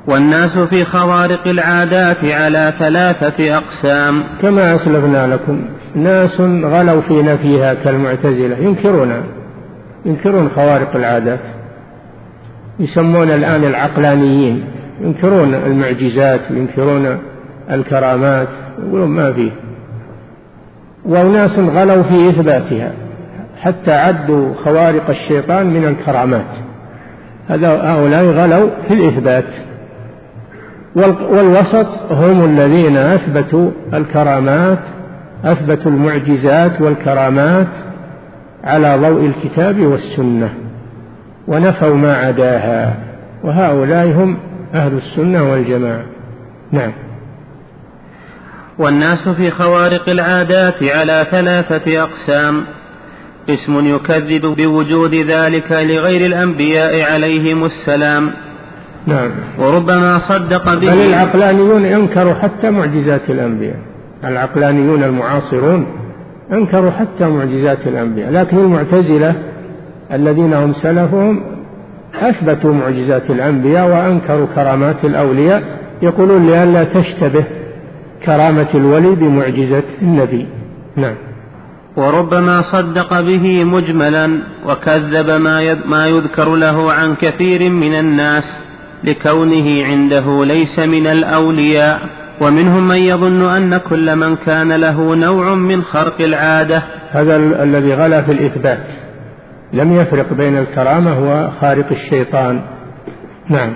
والناس في خوارق العادات على 3 أقسام. كما أسلفنا لكم ناس غلوا في نفيها كالمعتزلة، ينكرون خوارق العادات، يسمون الآن العقلانيين، ينكرون المعجزات وينكرون الكرامات، يقولون ما فيه. وناس غلوا في إثباتها حتى عدوا خوارق الشيطان من الكرامات، هؤلاء غلوا في الإثبات. والوسط هم الذين أثبتوا الكرامات، أثبتوا المعجزات والكرامات على ضوء الكتاب والسنة، ونفوا ما عداها، وهؤلاء هم أهل السنة والجماعة. نعم. والناس في خوارق العادات على 3 أقسام: قسم يكذب بوجود ذلك لغير الأنبياء عليهم السلام. نعم. وربما صدق به. بل العقلانيون ينكروا حتى معجزات الأنبياء، العقلانيون المعاصرون أنكروا حتى معجزات الأنبياء، لكن المعتزلة الذين هم سلفهم أثبتوا معجزات الأنبياء وأنكروا كرامات الأولياء، يقولون لئلا تشتبه كرامة الولي بمعجزة النبي. نعم. وربما صدق به مجملا وكذب ما يذكر له عن كثير من الناس لكونه عنده ليس من الأولياء. ومنهم من يظن أن كل من كان له نوع من خرق العادة، هذا الذي غلا في الإثبات، لم يفرق بين الكرامة وخارق الشيطان. نعم.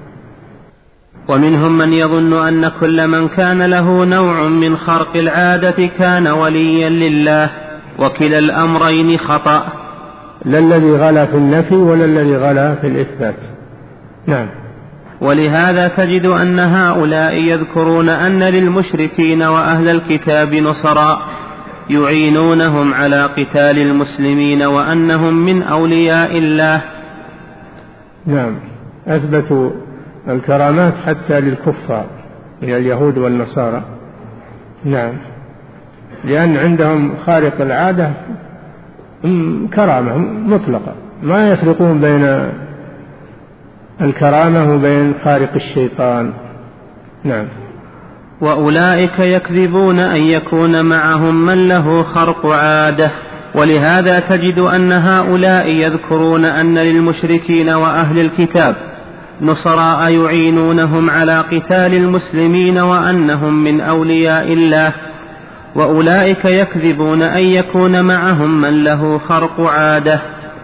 ومنهم من يظن أن كل من كان له نوع من خرق العادة كان وليا لله، وكلا الأمرين خطأ. لا الذي غلا في النفي ولا الذي غلا في الإثبات. نعم. ولهذا تجد أن هؤلاء يذكرون أن للمشركين وأهل الكتاب نصراء يعينونهم على قتال المسلمين وأنهم من أولياء الله. نعم. أثبتوا الكرامات حتى للكفار من اليهود والنصارى. نعم. لأن عندهم خارق العادة كرامة مطلقة، ما يفرقون بين الكرامة وبين خارق الشيطان. نعم. وأولئك يكذبون أن يكون معهم من له خرق عادة. ولهذا تجد أن هؤلاء يذكرون أن للمشركين وأهل الكتاب نصراء يعينونهم على قتال المسلمين وأنهم من أولياء الله. وأولئك يكذبون أن يكون معهم من له خرق عادة.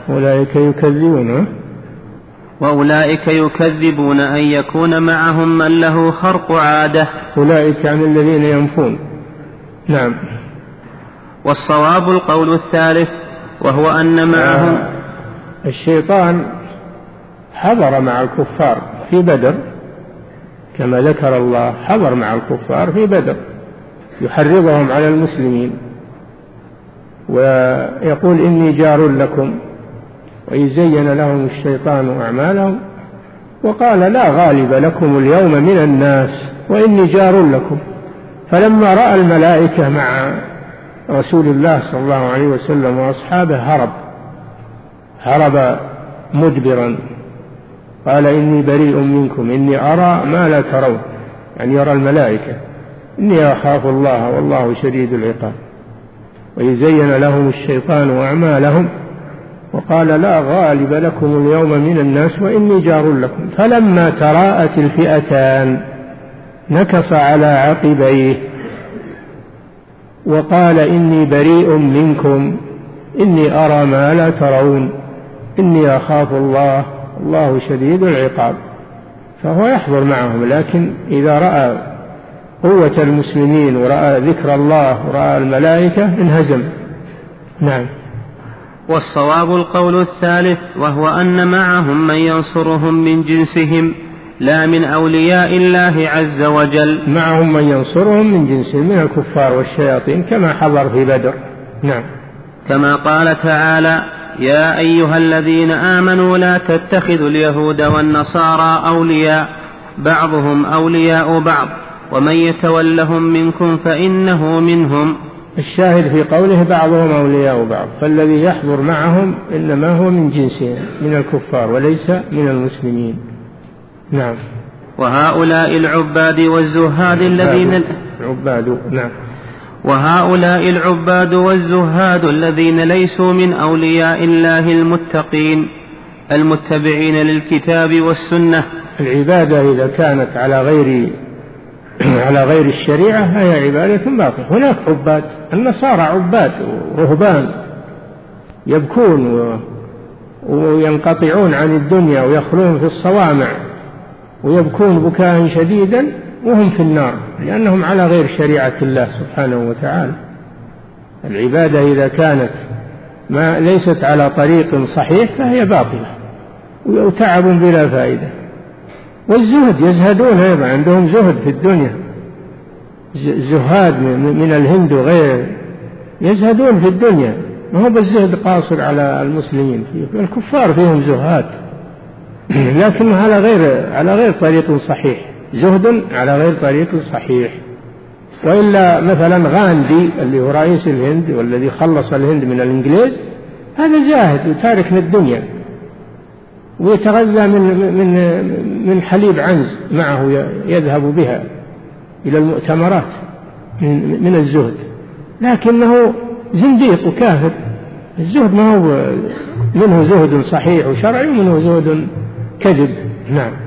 وأولئك يكذبون أن يكون معهم من له خرق عادة. أولئك عن الذين ينفون. نعم. والصواب القول الثالث، وهو أن معهم الشيطان حضر مع الكفار في بدر، كما ذكر الله حضر مع الكفار في بدر يحرضهم على المسلمين ويقول إني جار لكم، ويزين لهم الشيطان أعمالهم وقال لا غالب لكم اليوم من الناس وإني جار لكم. فلما رأى الملائكة مع رسول الله صلى الله عليه وسلم وأصحابه هرب مدبرا، قال إني بريء منكم إني أرى ما لا ترون، يعني يرى الملائكة، إني أخاف الله والله شديد العقاب. ويزين لهم الشيطان أعمالهم وقال لا غالب لكم اليوم من الناس وإني جار لكم. فلما تراءت الفئتان نكص على عقبيه وقال إني بريء منكم إني أرى ما لا ترون إني أخاف الله والله شديد العقاب. فهو يحضر معهم، لكن إذا رأى قوة المسلمين ورأى ذكر الله ورأى الملائكة انهزم. نعم. والصواب القول الثالث، وهو أن معهم من ينصرهم من جنسهم لا من أولياء الله عز وجل. معهم من ينصرهم من جنسهم من الكفار والشياطين كما حضر في بدر. نعم. كما قال تعالى يا أيها الذين آمنوا لا تتخذوا اليهود والنصارى أولياء بعضهم أولياء بعض ومن يتولهم منكم فإنه منهم. الشاهد في قوله بعضهم أولياء بعض، فالذي يحضر معهم إنما هو من جنسهم من الكفار وليس من المسلمين. نعم. وهؤلاء العباد والزهاد الذين وهؤلاء العباد والزهاد الذين ليسوا من أولياء الله المتقين المتبعين للكتاب والسنة. العبادة إذا كانت على غير الشريعة فهي عبادة باطلة. هناك عباد، النصارى عباد ورهبان يبكون وينقطعون عن الدنيا ويخلون في الصوامع ويبكون بكاء شديدا وهم في النار لأنهم على غير شريعة الله سبحانه وتعالى. العبادة إذا كانت ليست على طريق صحيح فهي باطلة وتعب بلا فائدة. والزهد يزهدون أيضا، عندهم زهد في الدنيا، زهاد من الهند وغيره يزهدون في الدنيا، ما هو بالزهد قاصر على المسلمين، الكفار فيهم زهاد لكن على غير طريق صحيح، زهد على غير طريق صحيح. وإلا مثلا غاندي اللي هو رئيس الهند والذي خلص الهند من الإنجليز، هذا زاهد وتارك للدنيا ويتغذى من حليب عنز معه يذهب بها إلى المؤتمرات من الزهد، لكنه زنديق وكافر. الزهد ما هو منه زهد صحيح وشرعي ومنه زهد كذب. نعم.